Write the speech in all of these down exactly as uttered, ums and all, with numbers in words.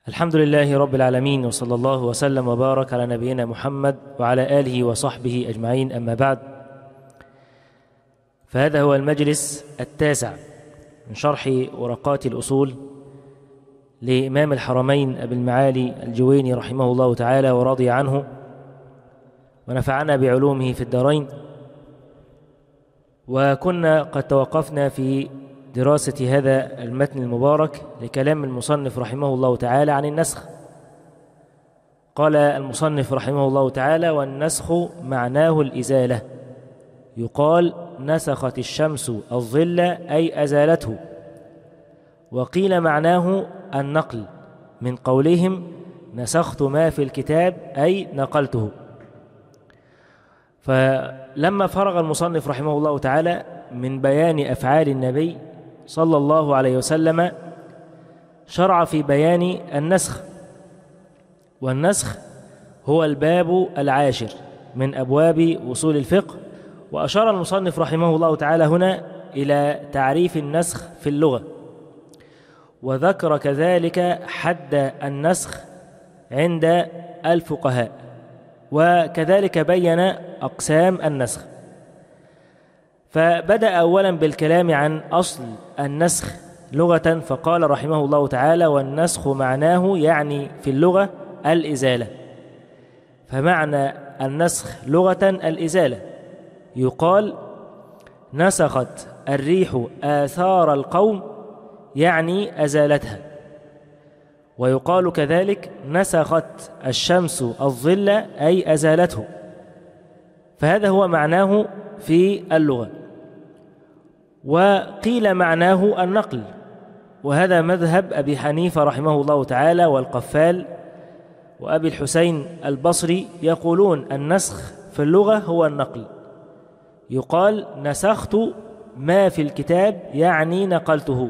الحمد لله رب العالمين، وصلى الله وسلم وبارك على نبينا محمد وعلى آله وصحبه أجمعين، أما بعد، فهذا هو المجلس التاسع من شرح ورقات الأصول لإمام الحرمين أبي المعالي الجويني رحمه الله تعالى ورضي عنه ونفعنا بعلومه في الدارين. وكنا قد توقفنا في دراسة هذا المتن المبارك لكلام المصنف رحمه الله تعالى عن النسخ. قال المصنف رحمه الله تعالى: والنسخ معناه الإزالة، يقال نسخت الشمس الظل أي أزالته. وقيل معناه النقل من قولهم نسخت ما في الكتاب أي نقلته. فلما فرغ المصنف رحمه الله تعالى من بيان أفعال النبي صلى الله عليه وسلم شرع في بيان النسخ. والنسخ هو الباب العاشر من أبواب أصول الفقه. وأشار المصنف رحمه الله تعالى هنا إلى تعريف النسخ في اللغة، وذكر كذلك حد النسخ عند الفقهاء، وكذلك بين أقسام النسخ. فبدأ أولا بالكلام عن أصل النسخ لغة، فقال رحمه الله تعالى: والنسخ معناه يعني في اللغة الإزالة. فمعنى النسخ لغة الإزالة، يقال نسخت الريح آثار القوم يعني أزالتها. ويقال كذلك نسخت الشمس الظل أي أزالته. فهذا هو معناه في اللغة. وقيل معناه النقل، وهذا مذهب أبي حنيفة رحمه الله تعالى والقفال وأبي الحسين البصري، يقولون النسخ في اللغة هو النقل. يقال نسخت ما في الكتاب يعني نقلته.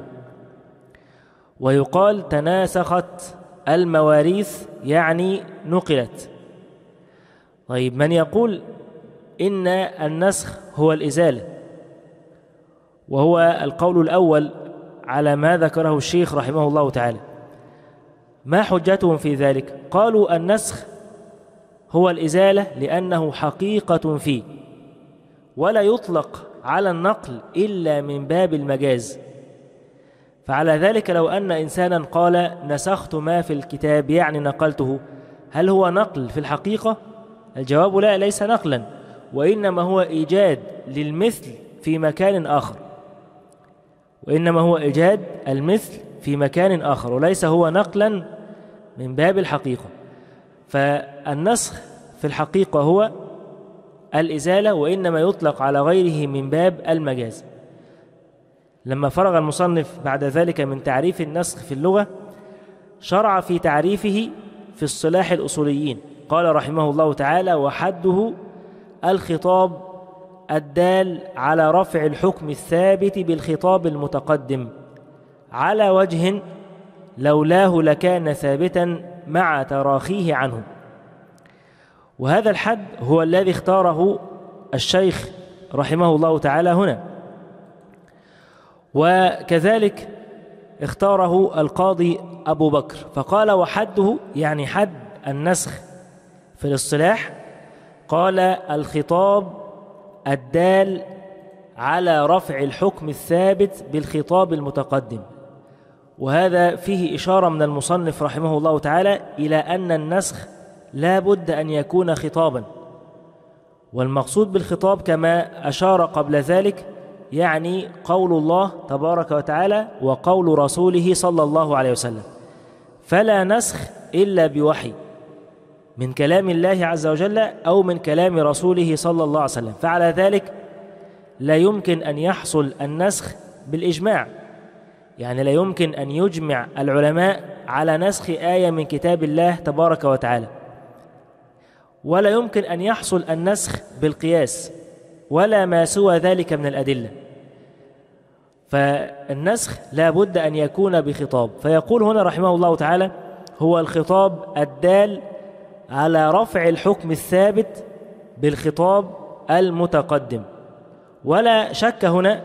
ويقال تناسخت المواريث يعني نقلت. طيب، من يقول إن النسخ هو الإزالة، وهو القول الأول على ما ذكره الشيخ رحمه الله تعالى، ما حجتهم في ذلك؟ قالوا النسخ هو الإزالة لأنه حقيقة فيه، ولا يطلق على النقل إلا من باب المجاز. فعلى ذلك لو أن إنسانا قال نسخت ما في الكتاب يعني نقلته، هل هو نقل في الحقيقة؟ الجواب لا، ليس نقلا، وإنما هو إيجاد للمثل في مكان آخر. وإنما هو إيجاد المثل في مكان آخر، وليس هو نقلا من باب الحقيقة. فالنسخ في الحقيقة هو الإزالة، وإنما يطلق على غيره من باب المجاز. لما فرغ المصنف بعد ذلك من تعريف النسخ في اللغة، شرع في تعريفه في اصطلاح الأصوليين. قال رحمه الله تعالى: وحده الخطاب الدال على رفع الحكم الثابت بالخطاب المتقدم على وجه لولاه لكان ثابتا مع تراخيه عنه. وهذا الحد هو الذي اختاره الشيخ رحمه الله تعالى هنا، وكذلك اختاره القاضي أبو بكر، فقال وحده يعني حد النسخ في الاصطلاح. قال الخطاب الدال على رفع الحكم الثابت بالخطاب المتقدم. وهذا فيه إشارة من المصنف رحمه الله تعالى إلى أن النسخ لا بد أن يكون خطابا. والمقصود بالخطاب كما أشار قبل ذلك يعني قول الله تبارك وتعالى وقول رسوله صلى الله عليه وسلم، فلا نسخ إلا بوحي من كلام الله عز وجل أو من كلام رسوله صلى الله عليه وسلم. فعلى ذلك لا يمكن أن يحصل النسخ بالإجماع، يعني لا يمكن أن يجمع العلماء على نسخ آية من كتاب الله تبارك وتعالى، ولا يمكن أن يحصل النسخ بالقياس ولا ما سوى ذلك من الأدلة. فالنسخ لا بد أن يكون بخطاب. فيقول هنا رحمه الله تعالى: هو الخطاب الدال على رفع الحكم الثابت بالخطاب المتقدم. ولا شك هنا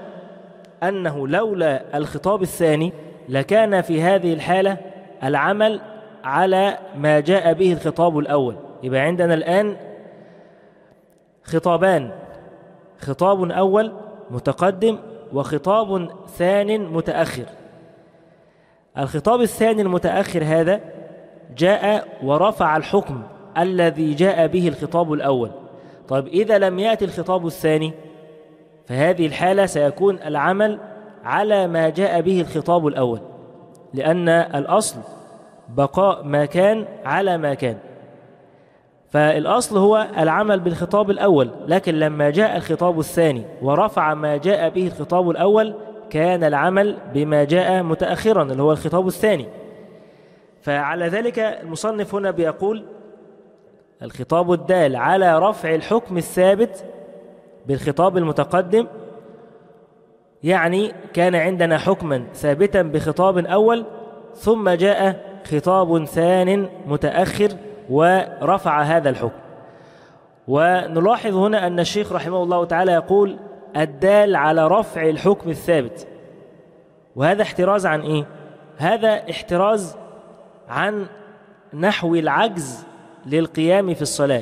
أنه لولا الخطاب الثاني لكان في هذه الحالة العمل على ما جاء به الخطاب الأول. يبقى عندنا الآن خطابان، خطاب أول متقدم وخطاب ثان متأخر. الخطاب الثاني المتأخر هذا جاء ورفع الحكم الذي جاء به الخطاب الأول. طيب إذا لم يأتي الخطاب الثاني فهذه الحالة سيكون العمل على ما جاء به الخطاب الأول، لأن الأصل بقاء ما كان على ما كان، فالأصل هو العمل بالخطاب الأول. لكن لما جاء الخطاب الثاني ورفع ما جاء به الخطاب الأول كان العمل بما جاء متأخرا اللي هو الخطاب الثاني. فعلى ذلك المصنف هنا بيقول الخطاب الدال على رفع الحكم الثابت بالخطاب المتقدم، يعني كان عندنا حكما ثابتا بخطاب أول ثم جاء خطاب ثان متأخر ورفع هذا الحكم. ونلاحظ هنا أن الشيخ رحمه الله تعالى يقول الدال على رفع الحكم الثابت، وهذا احتراز عن إيه؟ هذا احتراز عن نحو العجز للقيام في الصلاة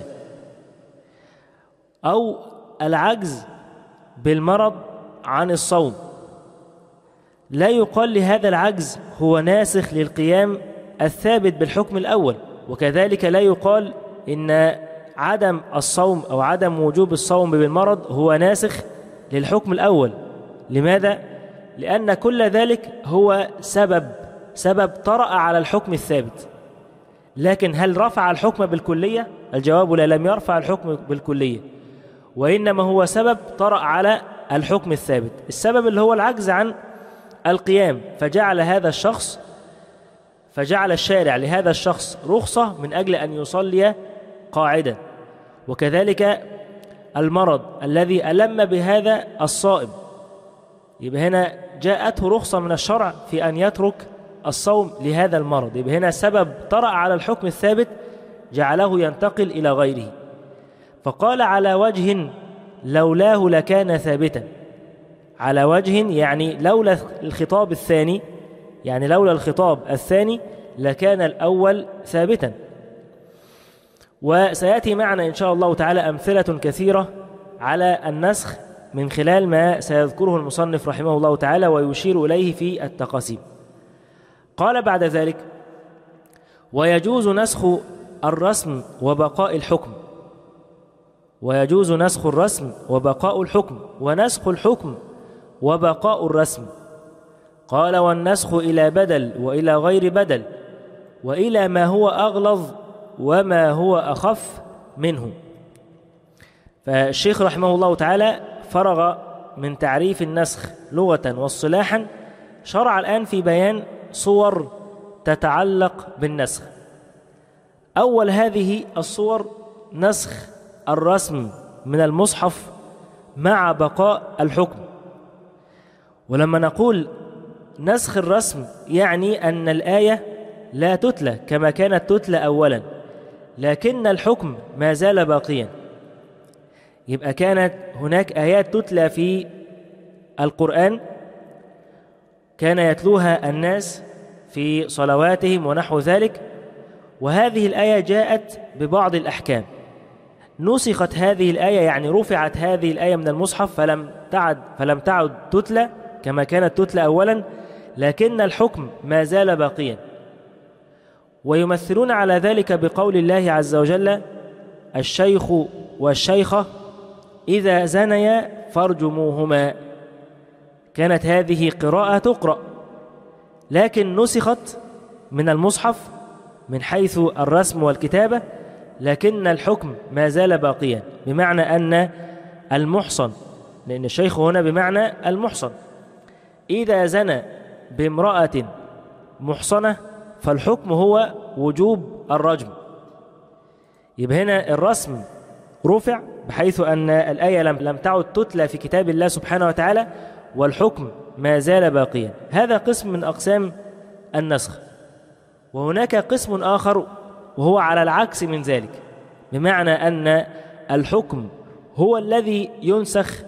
أو العجز بالمرض عن الصوم. لا يقال لهذا العجز هو ناسخ للقيام الثابت بالحكم الأول، وكذلك لا يقال إن عدم الصوم أو عدم وجوب الصوم بالمرض هو ناسخ للحكم الأول. لماذا؟ لأن كل ذلك هو سبب سبب طرأ على الحكم الثابت. لكن هل رفع الحكم بالكلية؟ الجواب لا، لم يرفع الحكم بالكلية، وإنما هو سبب طرأ على الحكم الثابت، السبب اللي هو العجز عن القيام، فجعل هذا الشخص فجعل الشارع لهذا الشخص رخصة من أجل أن يصلي قاعدا. وكذلك المرض الذي ألم بهذا الصائم، يبقى هنا جاءته رخصة من الشرع في أن يترك الصوم لهذا المرض، يبقى هنا سبب طرأ على الحكم الثابت جعله ينتقل إلى غيره. فقال على وجه لولاه لكان ثابتا، على وجه يعني لولا الخطاب الثاني، يعني لولا الخطاب الثاني لكان الأول ثابتا. وسيأتي معنا إن شاء الله تعالى أمثلة كثيرة على النسخ من خلال ما سيذكره المصنف رحمه الله تعالى ويشير إليه في التقاسيم. قال بعد ذلك: ويجوز نسخ الرسم وبقاء الحكم، ويجوز نسخ الرسم وبقاء الحكم، ونسخ الحكم وبقاء الرسم. قال: والنسخ إلى بدل وإلى غير بدل وإلى ما هو أغلظ وما هو أخف منه. فالشيخ رحمه الله تعالى فرغ من تعريف النسخ لغة واصطلاحا، شرع الآن في بيان صور تتعلق بالنسخ. أول هذه الصور نسخ الرسم من المصحف مع بقاء الحكم. ولما نقول نسخ الرسم يعني أن الآية لا تتلى كما كانت تتلى أولا، لكن الحكم ما زال باقيا. يبقى كانت هناك آيات تتلى في القرآن كان يتلوها الناس في صلواتهم ونحو ذلك، وهذه الآية جاءت ببعض الأحكام، نسخت هذه الآية يعني رفعت هذه الآية من المصحف فلم تعد فلم تعد تتلى كما كانت تتلى أولا، لكن الحكم ما زال باقيا. ويمثلون على ذلك بقول الله عز وجل: الشيخ والشيخة إذا زنيا فارجموهما. كانت هذه قراءة تقرأ، لكن نسخت من المصحف من حيث الرسم والكتابة، لكن الحكم ما زال باقيا، بمعنى أن المحصن، لأن الشيخ هنا بمعنى المحصن، إذا زنى بامرأة محصنة فالحكم هو وجوب الرجم. يبقى هنا الرسم رفع بحيث أن الآية لم لم تعد تتلى في كتاب الله سبحانه وتعالى، والحكم ما زال باقيا. هذا قسم من أقسام النسخ. وهناك قسم آخر وهو على العكس من ذلك، بمعنى أن الحكم هو الذي ينسخ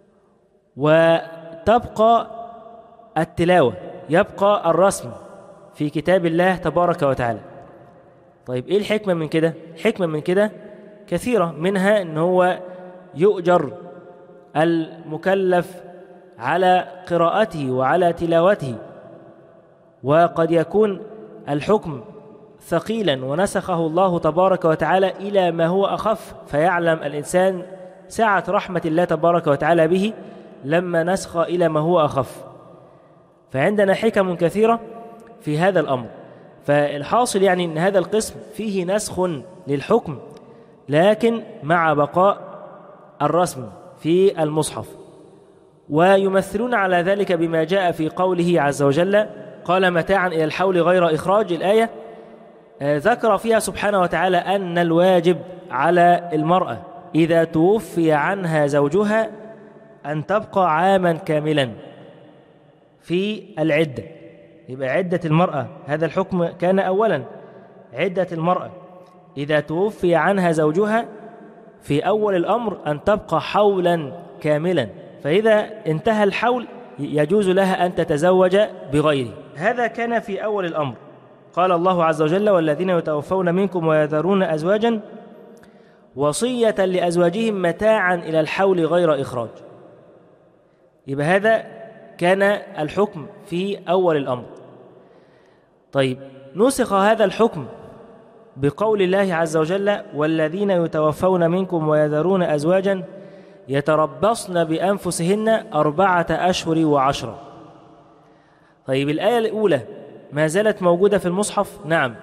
وتبقى التلاوة، يبقى الرسم، في كتاب الله تبارك وتعالى. طيب إيه الحكمة من كده؟ الحكمة من كده كثيرة، منها أن هو يؤجر المكلف على قراءته وعلى تلاوته، وقد يكون الحكم ثقيلا ونسخه الله تبارك وتعالى إلى ما هو أخف، فيعلم الإنسان سعة رحمة الله تبارك وتعالى به لما نسخ إلى ما هو أخف. فعندنا حكم كثيرة في هذا الأمر. فالحاصل يعني أن هذا القسم فيه نسخ للحكم لكن مع بقاء الرسم في المصحف، ويمثلون على ذلك بما جاء في قوله عز وجل قال متاعا إلى الحول غير إخراج. الآية ذكر فيها سبحانه وتعالى أن الواجب على المرأة إذا توفي عنها زوجها أن تبقى عاما كاملا في العدة. يبقى عدة المرأة هذا الحكم كان أولا، عدة المرأة إذا توفي عنها زوجها في أول الأمر أن تبقى حولا كاملا، فإذا انتهى الحول يجوز لها أن تتزوج بغيره. هذا كان في أول الأمر. قال الله عز وجل والذين يتوفون منكم ويذرون أزواجا وصية لأزواجهم متاعا إلى الحول غير إخراج. يبقى هذا كان الحكم في أول الأمر. طيب نسخ هذا الحكم بقول الله عز وجل والذين يتوفون منكم ويذرون أزواجا يتربصن بأنفسهن أربعة أشهر وعشرة. طيب الآية الأولى ما زالت موجودة في المصحف؟ نعم.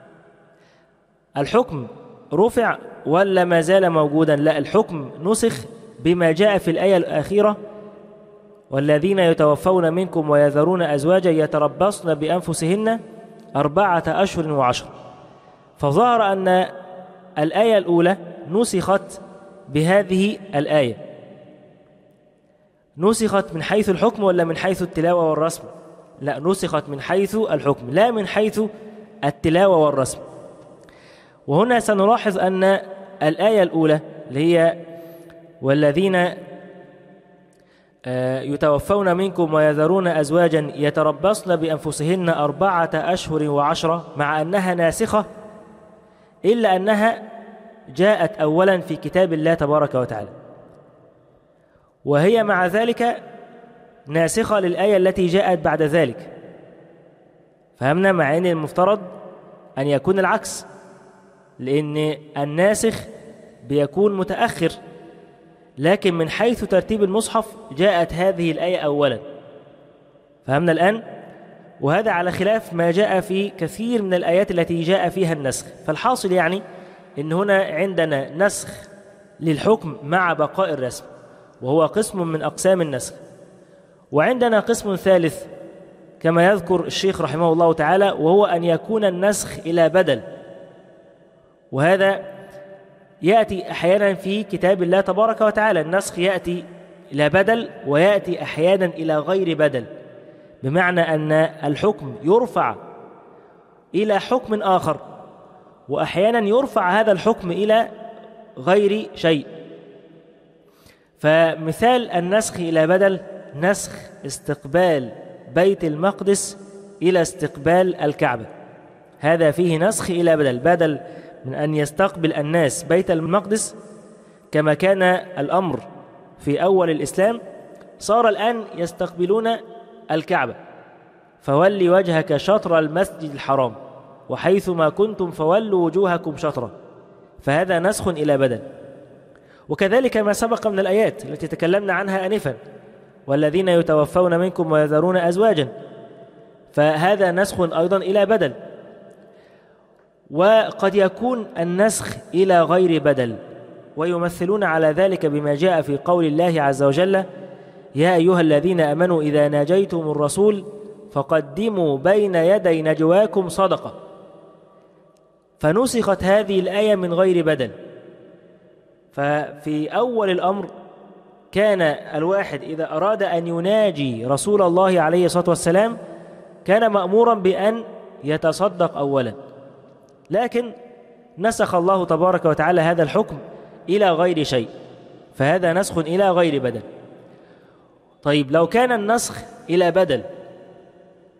الحكم رفع ولا ما زال موجودا؟ لا، الحكم نسخ بما جاء في الآية الأخيرة والذين يتوفون منكم ويذرون أزواجا يتربصن بأنفسهن أربعة أشهر وعشرة. فظهر أن الآية الأولى نسخت بهذه الآية. نسخت من حيث الحكم ولا من حيث التلاوة والرسم؟ لا، نسخت من حيث الحكم لا من حيث التلاوة والرسم. وهنا سنلاحظ أن الآية الأولى اللي هي والذين يتوفون منكم ويذرون أزواجا يتربصن بأنفسهن أربعة أشهر وعشرة، مع أنها ناسخة إلا أنها جاءت أولا في كتاب الله تبارك وتعالى، وهي مع ذلك ناسخة للآية التي جاءت بعد ذلك. فهمنا؟ مع أن المفترض أن يكون العكس، لأن الناسخ بيكون متأخر، لكن من حيث ترتيب المصحف جاءت هذه الآية أولا. فهمنا الآن؟ وهذا على خلاف ما جاء في كثير من الآيات التي جاء فيها النسخ. فالحاصل يعني إن هنا عندنا نسخ للحكم مع بقاء الرسم، وهو قسم من أقسام النسخ. وعندنا قسم ثالث كما يذكر الشيخ رحمه الله تعالى، وهو أن يكون النسخ إلى بدل، وهذا يأتي أحيانا في كتاب الله تبارك وتعالى. النسخ يأتي إلى بدل ويأتي أحيانا إلى غير بدل، بمعنى أن الحكم يرفع إلى حكم آخر، وأحيانا يرفع هذا الحكم إلى غير شيء. فمثال النسخ إلى بدل نسخ استقبال بيت المقدس إلى استقبال الكعبة، هذا فيه نسخ إلى بدل. بدل من أن يستقبل الناس بيت المقدس كما كان الأمر في أول الإسلام، صار الآن يستقبلون الكعبة. فولي وجهك شطر المسجد الحرام وحيثما كنتم فولوا وجوهكم شطرة، فهذا نسخ إلى بدل. وكذلك ما سبق من الآيات التي تكلمنا عنها آنفا، والذين يتوفون منكم ويذرون أزواجا، فهذا نسخ أيضا إلى بدل. وقد يكون النسخ إلى غير بدل، ويمثلون على ذلك بما جاء في قول الله عز وجل يا أيها الذين آمنوا إذا ناجيتم الرسول فقدموا بين يدي نجواكم صدقة. فنسخت هذه الآية من غير بدل. ففي أول الأمر كان الواحد إذا أراد أن يناجي رسول الله عليه الصلاة والسلام كان مأمورا بأن يتصدق أولا، لكن نسخ الله تبارك وتعالى هذا الحكم إلى غير شيء، فهذا نسخ إلى غير بدل. طيب لو كان النسخ إلى بدل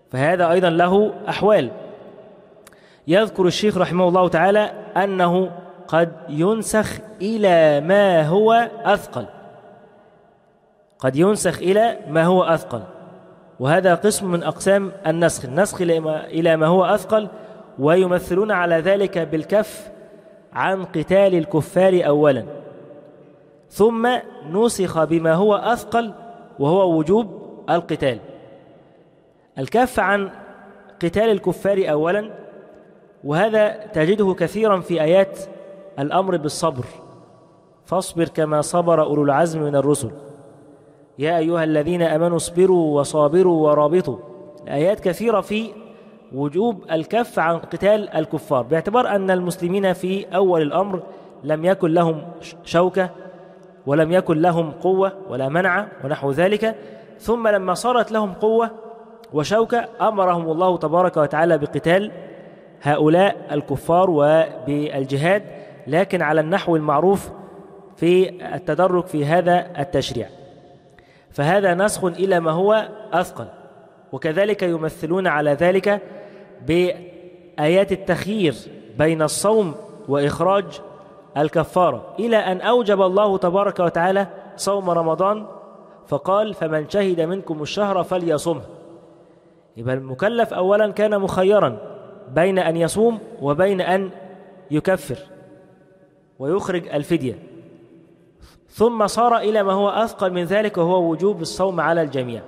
فهذا أيضا له أحوال. يذكر الشيخ رحمه الله تعالى أنه قد ينسخ إلى ما هو أثقل، قد ينسخ إلى ما هو أثقل، وهذا قسم من أقسام النسخ، النسخ إلى ما هو أثقل، ويمثلون على ذلك بالكف عن قتال الكفار أولا، ثم نسخ بما هو أثقل وهو وجوب القتال. الكف عن قتال الكفار أولا، وهذا تجده كثيرا في آيات الأمر بالصبر، فاصبر كما صبر أولو العزم من الرسل، يا أيها الذين آمنوا اصبروا وصابروا ورابطوا. آيات كثيرة في وجوب الكف عن قتال الكفار، باعتبار أن المسلمين في أول الأمر لم يكن لهم شوكة ولم يكن لهم قوة ولا منع ونحو ذلك، ثم لما صارت لهم قوة وشوكة أمرهم الله تبارك وتعالى بقتال هؤلاء الكفار وبالجهاد، لكن على النحو المعروف في التدرج في هذا التشريع. فهذا نسخ إلى ما هو أثقل. وكذلك يمثلون على ذلك بآيات التخيير بين الصوم وإخراج الكفارة، إلى أن أوجب الله تبارك وتعالى صوم رمضان فقال فمن شهد منكم الشهر فليصمه. يبقى المكلف أولا كان مخيرا بين أن يصوم وبين أن يكفر ويخرج الفدية، ثم صار إلى ما هو أثقل من ذلك وهو وجوب الصوم على الجميع.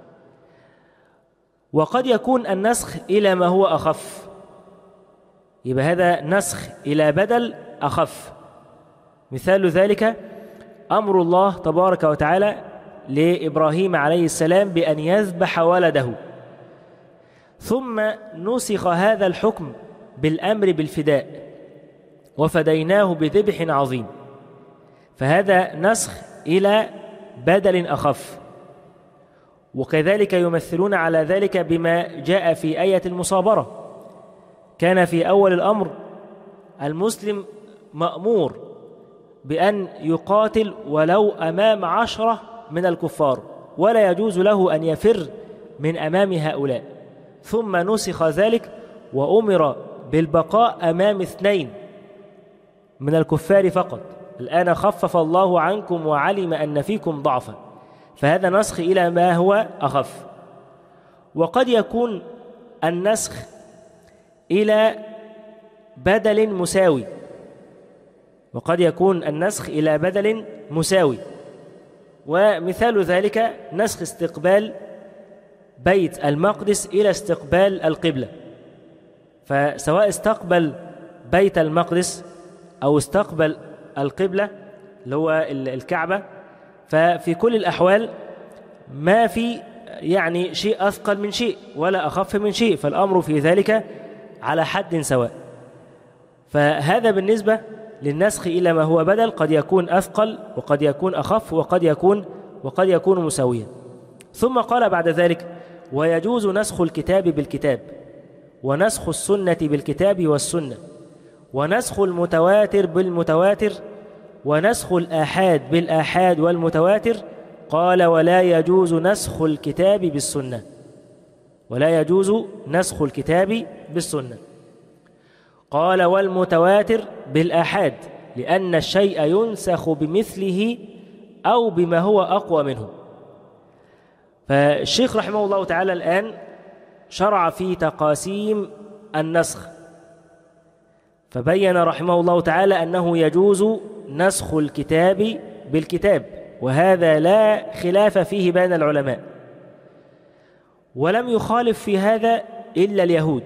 وقد يكون النسخ إلى ما هو أخف، يبقى هذا نسخ إلى بدل أخف. مثال ذلك أمر الله تبارك وتعالى لإبراهيم عليه السلام بأن يذبح ولده، ثم نسخ هذا الحكم بالأمر بالفداء وفديناه بذبح عظيم، فهذا نسخ إلى بدل أخف. وكذلك يمثلون على ذلك بما جاء في آية المصابرة، كان في أول الأمر المسلم مأمور بأن يقاتل ولو أمام عشرة من الكفار، ولا يجوز له أن يفر من أمام هؤلاء، ثم نسخ ذلك وأمر بالبقاء أمام اثنين من الكفار فقط. الآن خفف الله عنكم وعلم أن فيكم ضعفا، فهذا نسخ إلى ما هو أخف. وقد يكون النسخ إلى بدل مساوي، وقد يكون النسخ إلى بدل مساوي، ومثال ذلك نسخ استقبال بيت المقدس إلى استقبال القبلة، فسواء استقبل بيت المقدس أو استقبل القبلة اللي هو الكعبة، ففي كل الأحوال ما في يعني شيء أثقل من شيء ولا أخف من شيء، فالأمر في ذلك على حد سواء. فهذا بالنسبة للنسخ إلى ما هو بدل، قد يكون أثقل وقد يكون أخف وقد يكون وقد يكون مساويا. ثم قال بعد ذلك ويجوز نسخ الكتاب بالكتاب، ونسخ السنة بالكتاب والسنة، ونسخ المتواتر بالمتواتر، ونسخ الآحاد بالآحاد والمتواتر. قال ولا يجوز نسخ الكتاب بالسنة، ولا يجوز نسخ الكتاب بالسنة. قال والمتواتر بالآحاد، لأن الشيء ينسخ بمثله أو بما هو أقوى منه. فالشيخ رحمه الله تعالى الآن شرع في تقاسيم النسخ، فبين رحمه الله تعالى أنه يجوز نسخ الكتاب بالكتاب، وهذا لا خلاف فيه بين العلماء، ولم يخالف في هذا إلا اليهود.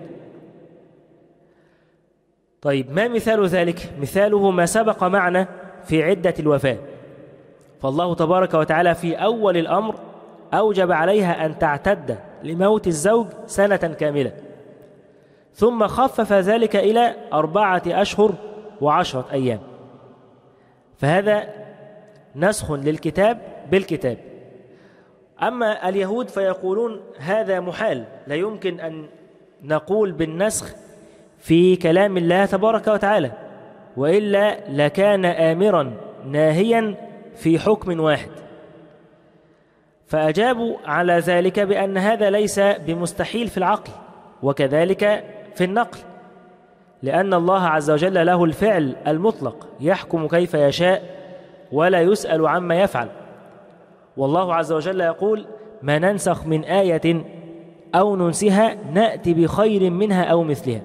طيب ما مثال ذلك؟ مثاله ما سبق معنا في عدة الوفاة، فالله تبارك وتعالى في أول الأمر أوجب عليها أن تعتد لموت الزوج سنة كاملة، ثم خفف ذلك إلى أربعة أشهر وعشرة أيام، فهذا نسخ للكتاب بالكتاب. أما اليهود فيقولون هذا محال، لا يمكن أن نقول بالنسخ في كلام الله تبارك وتعالى، وإلا لكان آمرا ناهيا في حكم واحد. فأجابوا على ذلك بأن هذا ليس بمستحيل في العقل، وكذلك في النقل، لأن الله عز وجل له الفعل المطلق يحكم كيف يشاء ولا يسأل عما يفعل. والله عز وجل يقول: ما ننسخ من آية أو ننسها نأتي بخير منها أو مثلها.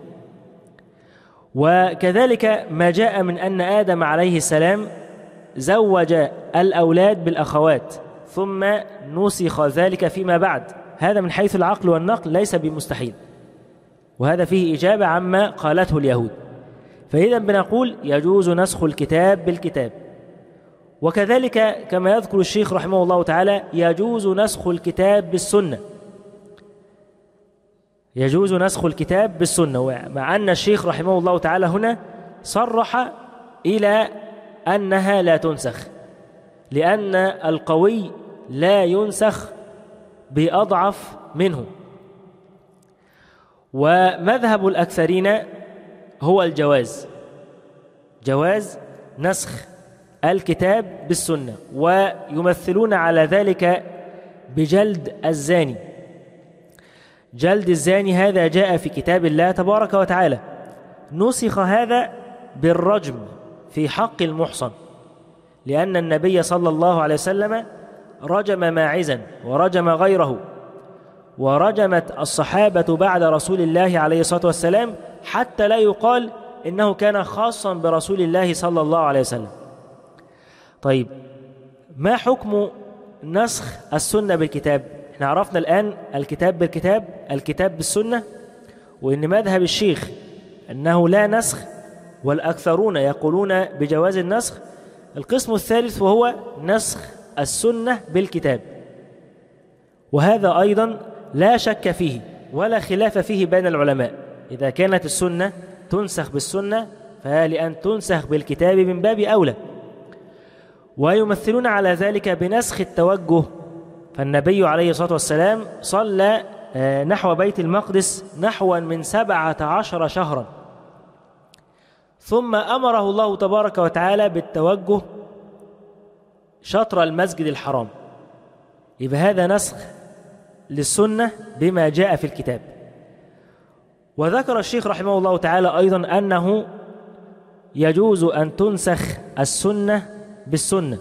وكذلك ما جاء من أن آدم عليه السلام زوج الأولاد بالأخوات ثم نسخ ذلك فيما بعد، هذا من حيث العقل والنقل ليس بمستحيل، وهذا فيه إجابة عما قالته اليهود. فإذا بنقول يجوز نسخ الكتاب بالكتاب. وكذلك كما يذكر الشيخ رحمه الله تعالى يجوز نسخ الكتاب بالسنة، يجوز نسخ الكتاب بالسنة، مع أن الشيخ رحمه الله تعالى هنا صرح إلى أنها لا تنسخ، لأن القوي لا ينسخ بأضعف منه. ومذهب الأكثرين هو الجواز، جواز نسخ الكتاب بالسنة، ويمثلون على ذلك بجلد الزاني. جلد الزاني هذا جاء في كتاب الله تبارك وتعالى، نسخ هذا بالرجم في حق المحصن، لأن النبي صلى الله عليه وسلم رجم ماعزا ورجم غيره، ورجمت الصحابة بعد رسول الله عليه الصلاة والسلام، حتى لا يقال إنه كان خاصا برسول الله صلى الله عليه وسلم. طيب، ما حكم نسخ السنة بالكتاب؟ احنا عرفنا الآن الكتاب بالكتاب، الكتاب بالسنة، وإن مذهب الشيخ أنه لا نسخ، والأكثرون يقولون بجواز النسخ. القسم الثالث وهو نسخ السنة بالكتاب، وهذا أيضا لا شك فيه ولا خلاف فيه بين العلماء. إذا كانت السنة تنسخ بالسنة فلأن تنسخ بالكتاب من باب أولى. ويمثلون على ذلك بنسخ التوجه، فالنبي عليه الصلاة والسلام صلى نحو بيت المقدس نحو من سبعة عشر شهرا، ثم أمره الله تبارك وتعالى بالتوجه شطر المسجد الحرام. يبقى هذا نسخ للسنة بما جاء في الكتاب. وذكر الشيخ رحمه الله تعالى أيضا أنه يجوز أن تنسخ السنة بالسنة،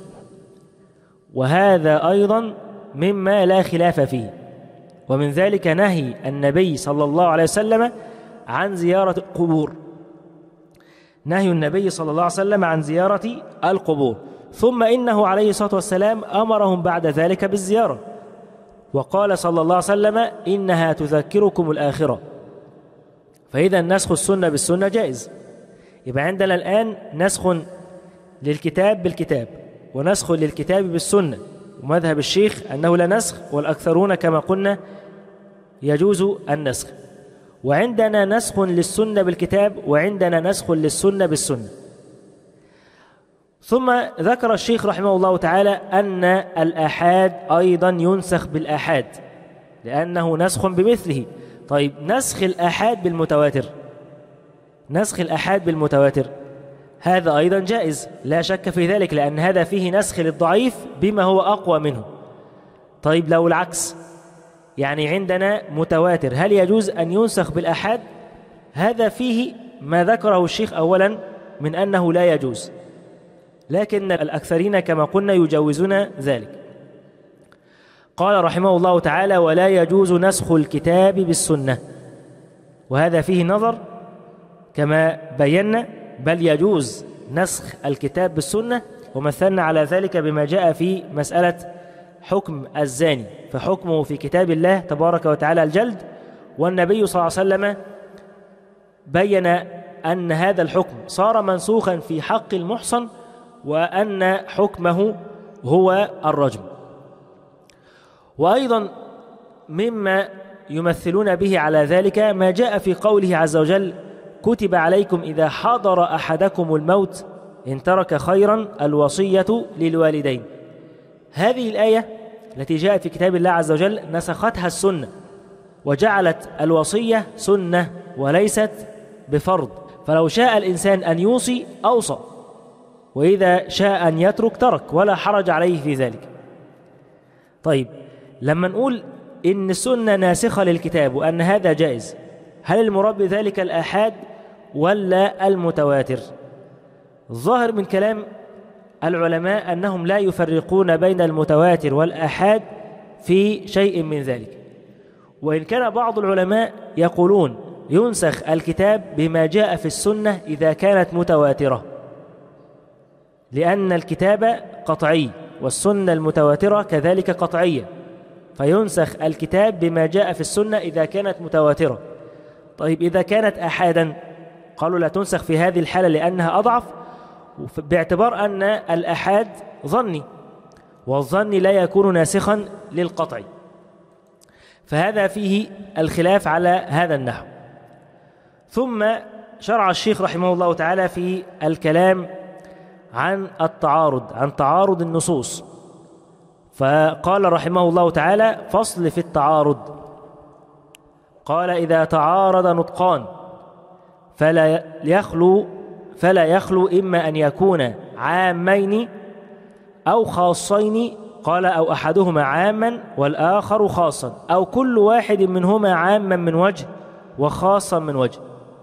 وهذا أيضا مما لا خلاف فيه. ومن ذلك نهي النبي صلى الله عليه وسلم عن زيارة القبور، نهي النبي صلى الله عليه وسلم عن زيارة القبور، ثم إنه عليه الصلاة والسلام أمرهم بعد ذلك بالزيارة، وقال صلى الله عليه وسلم إنها تذكركم الآخرة. فإذا نسخ السنة بالسنة جائز. يبقى عندنا الآن نسخ للكتاب بالكتاب ونسخ للكتاب بالسنة، ومذهب الشيخ أنه لا نسخ، والأكثرون كما قلنا يجوز النسخ. وعندنا نسخ للسنة بالكتاب، وعندنا نسخ للسنة بالسنة. ثم ذكر الشيخ رحمه الله تعالى أن الآحاد أيضا ينسخ بالآحاد لأنه نسخ بمثله. طيب، نسخ الآحاد بالمتواتر، نسخ الآحاد بالمتواتر هذا أيضا جائز، لا شك في ذلك، لأن هذا فيه نسخ للضعيف بما هو أقوى منه. طيب، لو العكس، يعني عندنا متواتر، هل يجوز أن ينسخ بالآحاد؟ هذا فيه ما ذكره الشيخ أولا من أنه لا يجوز، لكن الأكثرين كما قلنا يجوزون ذلك. قال رحمه الله تعالى: ولا يجوز نسخ الكتاب بالسنة، وهذا فيه نظر كما بينا، بل يجوز نسخ الكتاب بالسنة. ومثلنا على ذلك بما جاء في مسألة حكم الزاني، فحكمه في كتاب الله تبارك وتعالى الجلد، والنبي صلى الله عليه وسلم بين أن هذا الحكم صار منسوخا في حق المحصن، وأن حكمه هو الرجم. وأيضا مما يمثلون به على ذلك ما جاء في قوله عز وجل: كتب عليكم إذا حضر أحدكم الموت إن ترك خيرا الوصية للوالدين. هذه الآية التي جاءت في كتاب الله عز وجل نسختها السنة، وجعلت الوصية سنة وليست بفرض، فلو شاء الإنسان أن يوصي أوصى، وإذا شاء أن يترك ترك، ولا حرج عليه في ذلك. طيب، لما نقول إن السنة ناسخة للكتاب وأن هذا جائز، هل المراد بذلك الآحاد ولا المتواتر؟ الظاهر من كلام العلماء أنهم لا يفرقون بين المتواتر والآحاد في شيء من ذلك، وإن كان بعض العلماء يقولون ينسخ الكتاب بما جاء في السنة إذا كانت متواترة، لأن الكتاب قطعي والسنة المتواترة كذلك قطعية، فينسخ الكتاب بما جاء في السنة إذا كانت متواترة. طيب إذا كانت آحادا قالوا لا تنسخ في هذه الحالة لأنها أضعف، باعتبار أن الآحاد ظني، والظن لا يكون ناسخا للقطع، فهذا فيه الخلاف على هذا النحو. ثم شرع الشيخ رحمه الله تعالى في الكلام عن التعارض، عن تعارض النصوص، فقال رحمه الله تعالى: فصل في التعارض. قال: إذا تعارض نطقان فلا يخلو فلا يخلو إما أن يكون عامين أو خاصين، قال: أو أحدهما عاما والآخر خاصا، أو كل واحد منهما عاما من وجه وخاصا من وجه.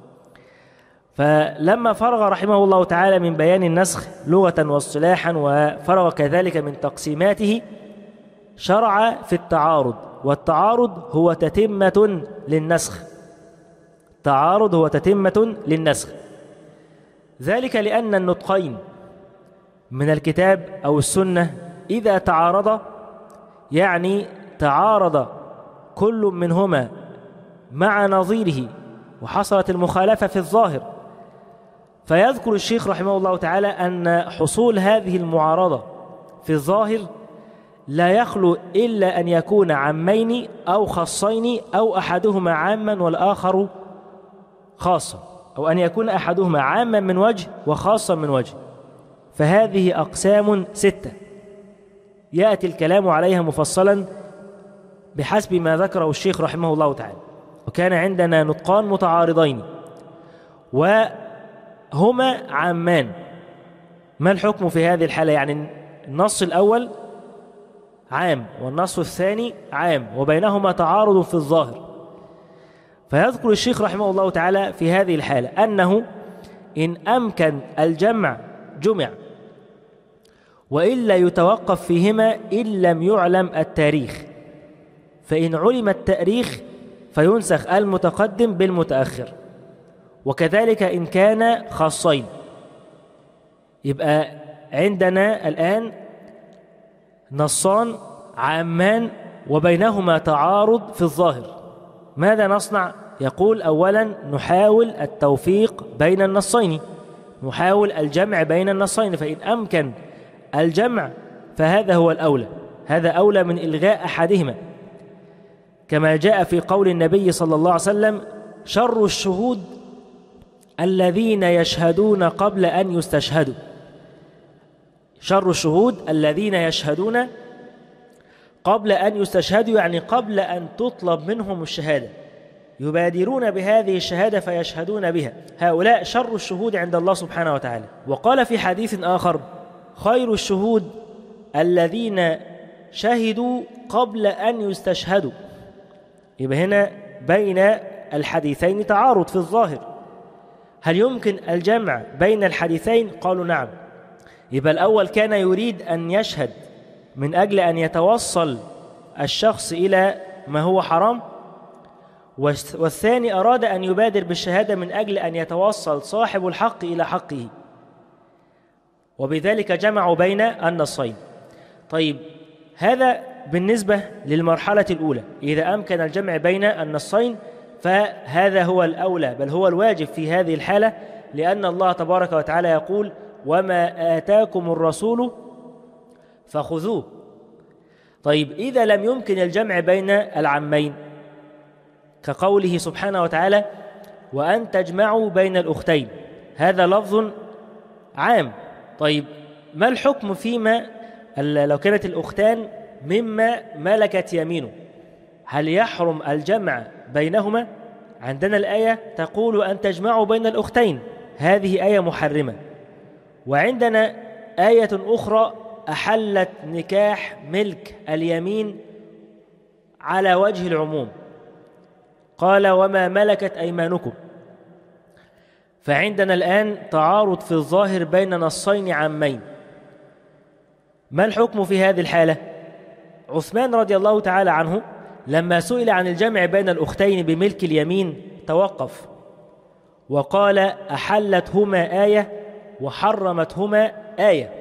فلما فرغ رحمه الله تعالى من بيان النسخ لغة واصطلاحا، وفرغ كذلك من تقسيماته، شرع في التعارض. والتعارض هو تتمة للنسخ، تعارض هو تتمة للنسخ، ذلك لأن النطقين من الكتاب أو السنة إذا تعارض، يعني تعارض كل منهما مع نظيره وحصلت المخالفة في الظاهر، فيذكر الشيخ رحمه الله تعالى أن حصول هذه المعارضة في الظاهر لا يخلو إلا أن يكون عامين أو خاصين، أو أحدهما عاما والآخر خاصا، أو أن يكون أحدهما عاما من وجه وخاصا من وجه. فهذه أقسام ستة يأتي الكلام عليها مفصلا بحسب ما ذكره الشيخ رحمه الله تعالى. وكان عندنا نطقان متعارضين وهما عامان، ما الحكم في هذه الحالة؟ يعني النص الأول عام والنص الثاني عام وبينهما تعارض في الظاهر، فيذكر الشيخ رحمه الله تعالى في هذه الحالة أنه إن أمكن الجمع جمع، وإلا يتوقف فيهما إن لم يعلم التاريخ، فإن علم التاريخ فينسخ المتقدم بالمتأخر، وكذلك إن كان خاصين. يبقى عندنا الآن نصان عامان وبينهما تعارض في الظاهر، ماذا نصنع؟ يقول: أولا نحاول التوفيق بين النصين، نحاول الجمع بين النصين، فإن أمكن الجمع فهذا هو الأولى، هذا أولى من إلغاء أحدهما، كما جاء في قول النبي صلى الله عليه وسلم: شر الشهود الذين يشهدون قبل أن يستشهدوا. شر الشهود الذين يشهدون قبل أن يستشهدوا، يعني قبل أن تطلب منهم الشهادة، يبادرون بهذه الشهادة فيشهدون بها، هؤلاء شر الشهود عند الله سبحانه وتعالى. وقال في حديث آخر: خير الشهود الذين شهدوا قبل أن يستشهدوا. يبقى هنا بين الحديثين تعارض في الظاهر، هل يمكن الجمع بين الحديثين؟ قالوا نعم. يبقى الأول كان يريد أن يشهد من أجل أن يتوصل الشخص إلى ما هو حرام، والثاني أراد أن يبادر بالشهادة من أجل أن يتوصل صاحب الحق إلى حقه، وبذلك جمعوا بين النصين. طيب هذا بالنسبة للمرحلة الأولى، إذا أمكن الجمع بين النصين فهذا هو الأولى، بل هو الواجب في هذه الحالة، لأن الله تبارك وتعالى يقول: وما آتاكم الرسول فخذوه. طيب إذا لم يمكن الجمع بين العمين كقوله سبحانه وتعالى: وأن تجمعوا بين الأختين، هذا لفظ عام. طيب ما الحكم فيما لو كانت الأختان مما ملكت يمينه؟ هل يحرم الجمع بينهما؟ عندنا الآية تقول أن تجمعوا بين الأختين، هذه آية محرمة. وعندنا آية أخرى أحلت نكاح ملك اليمين على وجه العموم. قال وما ملكت أيمانكم. فعندنا الآن تعارض في الظاهر بين نصين عامين. ما الحكم في هذه الحالة؟ عثمان رضي الله تعالى عنه لما سئل عن الجمع بين الأختين بملك اليمين توقف وقال أحلتهما آية وحرمتهما آية.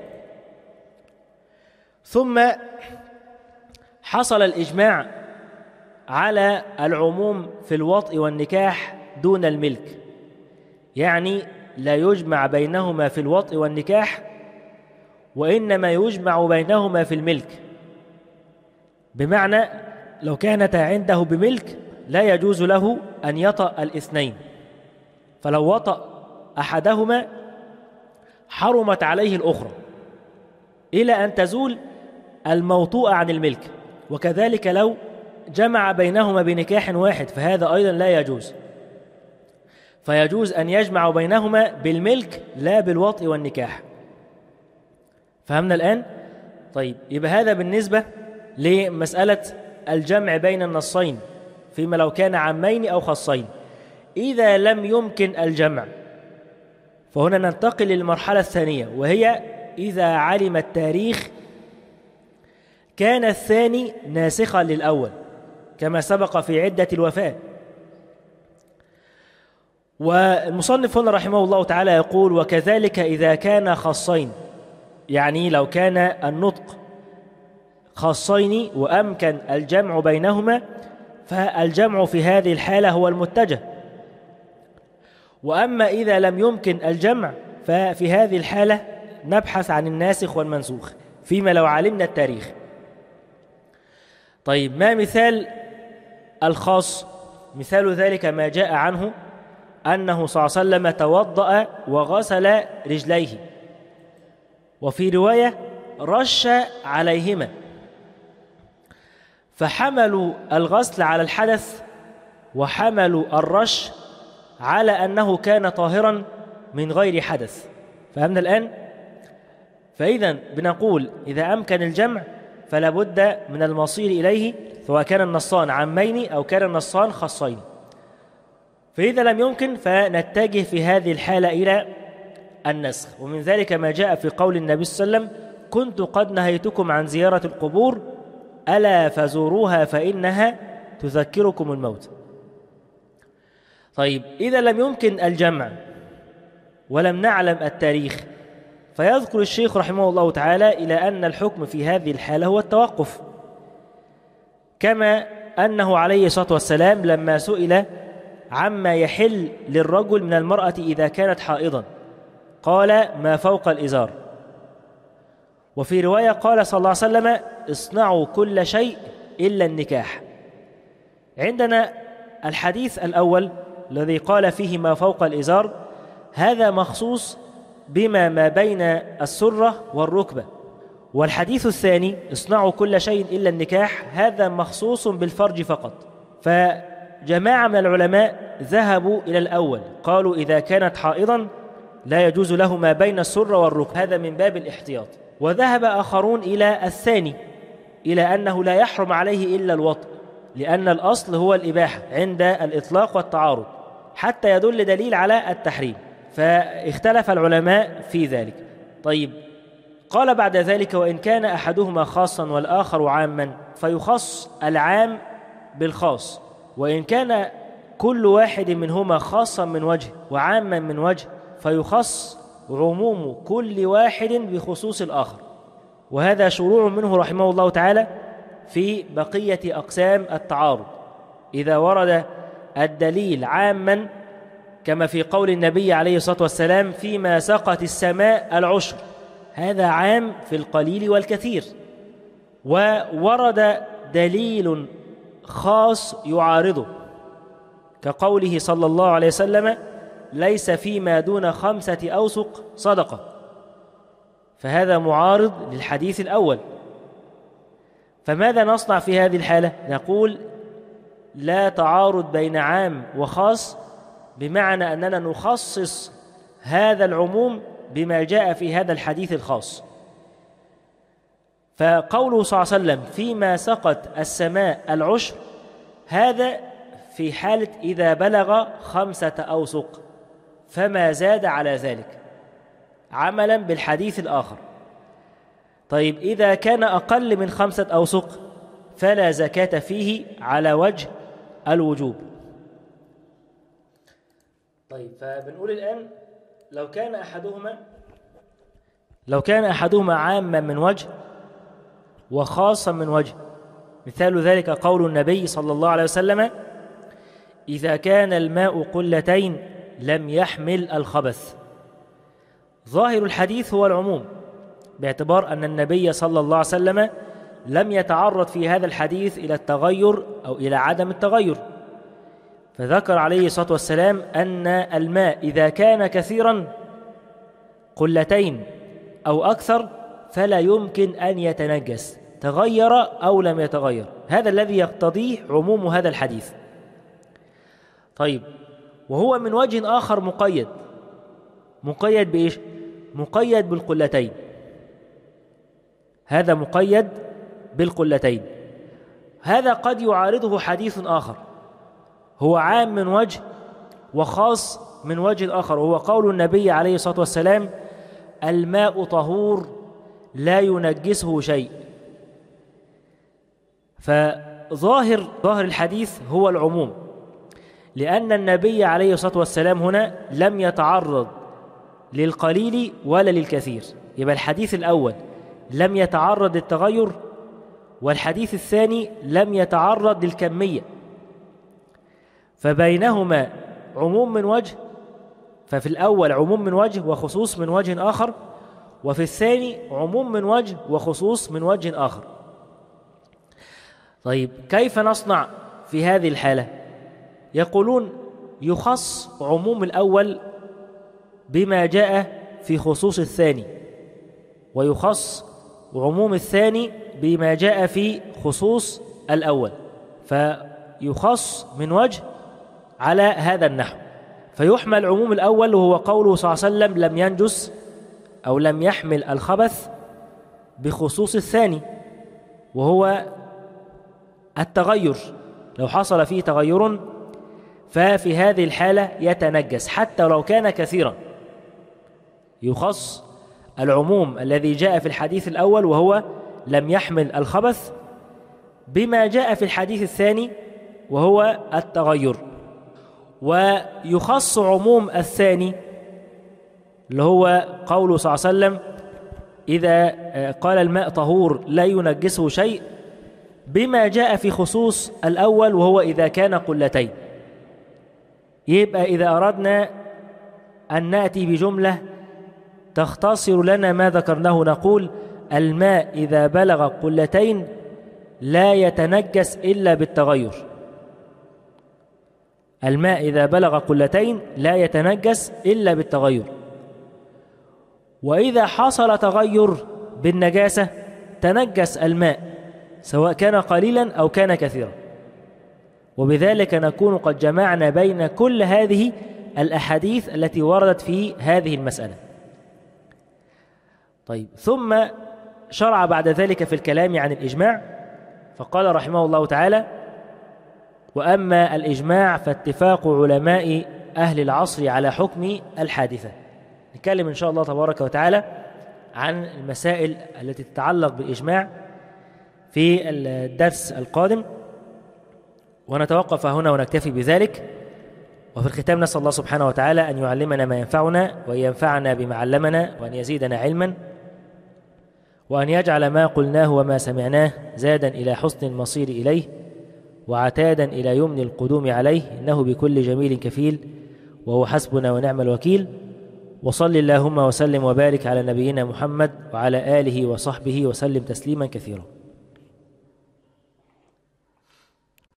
ثم حصل الإجماع على العموم في الوطء والنكاح دون الملك، يعني لا يجمع بينهما في الوطء والنكاح وإنما يجمع بينهما في الملك، بمعنى لو كانتا عنده بملك لا يجوز له أن يطأ الاثنين، فلو وطأ أحدهما حرمت عليه الأخرى إلى أن تزول الموطوءة عن الملك. وكذلك لو جمع بينهما بنكاح واحد فهذا أيضا لا يجوز، فيجوز أن يجمع بينهما بالملك لا بالوطء والنكاح. فهمنا الآن؟ طيب، يبقى هذا بالنسبة لمسألة الجمع بين النصين فيما لو كان عامين أو خاصين. إذا لم يمكن الجمع فهنا ننتقل للمرحلة الثانية، وهي إذا علم التاريخ كان الثاني ناسخا للأول كما سبق في عدة الوفاة. والمصنف هنا رحمه الله تعالى يقول وكذلك إذا كان خاصين، يعني لو كان النطق خاصين وأمكن الجمع بينهما فالجمع في هذه الحالة هو المتجه. وأما إذا لم يمكن الجمع ففي هذه الحالة نبحث عن الناسخ والمنسوخ فيما لو علمنا التاريخ. طيب، ما مثال الخاص؟ مثال ذلك ما جاء عنه أنه صلى الله عليه وسلم توضأ وغسل رجليه، وفي رواية رش عليهما، فحملوا الغسل على الحدث وحملوا الرش على أنه كان طاهرا من غير حدث. فهمنا الآن؟ فإذا بنقول إذا أمكن الجمع فلا بد من المصير إليه، سواء كان النصان عامين أو كان النصان خاصين. فإذا لم يمكن فنتجه في هذه الحالة إلى النسخ. ومن ذلك ما جاء في قول النبي صلى الله عليه وسلم كنت قد نهيتكم عن زيارة القبور ألا فزوروها فإنها تذكركم الموت. طيب، إذا لم يمكن الجمع ولم نعلم التاريخ فيذكر الشيخ رحمه الله تعالى إلى أن الحكم في هذه الحالة هو التوقف، كما أنه عليه الصلاة والسلام لما سئل عما يحل للرجل من المرأة إذا كانت حائضا قال ما فوق الإزار. وفي رواية قال صلى الله عليه وسلم اصنعوا كل شيء إلا النكاح. عندنا الحديث الأول الذي قال فيه ما فوق الإزار هذا مخصوص بما ما بين السرة والركبة، والحديث الثاني اصنعوا كل شيء إلا النكاح هذا مخصوص بالفرج فقط. فجماعة من العلماء ذهبوا إلى الأول، قالوا إذا كانت حائضا لا يجوز له ما بين السرة والركبة، هذا من باب الاحتياط. وذهب آخرون إلى الثاني، إلى أنه لا يحرم عليه إلا الوطء، لأن الأصل هو الإباحة عند الإطلاق والتعارض حتى يدل دليل على التحريم، فاختلف العلماء في ذلك. طيب، قال بعد ذلك وإن كان أحدهما خاصا والآخر عاما فيخص العام بالخاص، وإن كان كل واحد منهما خاصا من وجه وعاما من وجه فيخص عموم كل واحد بخصوص الآخر. وهذا شروع منه رحمه الله تعالى في بقية أقسام التعارض. إذا ورد الدليل عاما كما في قول النبي عليه الصلاة والسلام فيما سقت السماء العشر، هذا عام في القليل والكثير. وورد دليل خاص يعارضه كقوله صلى الله عليه وسلم ليس فيما دون خمسة أوسق صدقة، فهذا معارض للحديث الأول. فماذا نصنع في هذه الحالة؟ نقول لا تعارض بين عام وخاص، بمعنى أننا نخصص هذا العموم بما جاء في هذا الحديث الخاص. فقوله صلى الله عليه وسلم فيما سقت السماء العشر، هذا في حالة إذا بلغ خمسة أوسق فما زاد على ذلك عملا بالحديث الآخر. طيب إذا كان أقل من خمسة أوسق فلا زكاة فيه على وجه الوجوب. طيب فبنقول الآن لو كان أحدهما لو كان أحدهما عاما من وجه وخاصا من وجه، مثال ذلك قول النبي صلى الله عليه وسلم إذا كان الماء قلتين لم يحمل الخبث. ظاهر الحديث هو العموم، باعتبار أن النبي صلى الله عليه وسلم لم يتعرض في هذا الحديث إلى التغير أو إلى عدم التغير، فذكر عليه الصلاة والسلام أن الماء إذا كان كثيرا قلتين أو أكثر فلا يمكن أن يتنجس، تغير أو لم يتغير. هذا الذي يقتضيه عموم هذا الحديث. طيب وهو من وجه آخر مقيد. مقيد بإيش؟ مقيد بالقلتين. هذا مقيد بالقلتين. هذا قد يعارضه حديث آخر هو عام من وجه وخاص من وجه آخر، وهو قول النبي عليه الصلاة والسلام الماء طهور لا ينجسه شيء. فظاهر ظاهر الحديث هو العموم، لأن النبي عليه الصلاة والسلام هنا لم يتعرض للقليل ولا للكثير. يبقى الحديث الأول لم يتعرض للتغير، والحديث الثاني لم يتعرض للكمية، فبينهما عموم من وجه. ففي الأول عموم من وجه وخصوص من وجه آخر، وفي الثاني عموم من وجه وخصوص من وجه آخر. طيب كيف نصنع في هذه الحالة؟ يقولون يخص عموم الأول بما جاء في خصوص الثاني، ويخص عموم الثاني بما جاء في خصوص الأول، فيخص من وجه على هذا النحو. فيحمل عموم الأول وهو قوله صلى الله عليه وسلم لم ينجس أو لم يحمل الخبث بخصوص الثاني، وهو التغير. لو حصل فيه تغير ففي هذه الحالة يتنجس حتى لو كان كثيرا. يخص العموم الذي جاء في الحديث الأول وهو لم يحمل الخبث بما جاء في الحديث الثاني وهو التغير، ويخص عموم الثاني اللي هو قوله صلى الله عليه وسلم إذا قال الماء طهور لا ينجسه شيء بما جاء في خصوص الأول وهو إذا كان قلتين. يبقى إذا أردنا أن نأتي بجملة تختصر لنا ما ذكرناه نقول الماء إذا بلغ قلتين لا يتنجس إلا بالتغير. الماء إذا بلغ قلتين لا يتنجس إلا بالتغير. وإذا حصل تغير بالنجاسة تنجس الماء سواء كان قليلا أو كان كثيرا. وبذلك نكون قد جمعنا بين كل هذه الأحاديث التي وردت في هذه المسألة. طيب ثم شرع بعد ذلك في الكلام عن الإجماع، فقال رحمه الله تعالى وأما الإجماع فاتفاق علماء أهل العصر على حكم الحادثة. نتكلم إن شاء الله تبارك وتعالى عن المسائل التي تتعلق بالإجماع في الدرس القادم، ونتوقف هنا ونكتفي بذلك. وفي الختام نسأل الله سبحانه وتعالى أن يعلمنا ما ينفعنا وأن ينفعنا بما علمنا وأن يزيدنا علما، وأن يجعل ما قلناه وما سمعناه زادا إلى حسن المصير إليه وعتادا إلى يمن القدوم عليه، إنه بكل جميل كفيل وهو حسبنا ونعم الوكيل. وصل اللهم وسلم وبارك على نبينا محمد وعلى آله وصحبه وسلم تسليما كثيرا.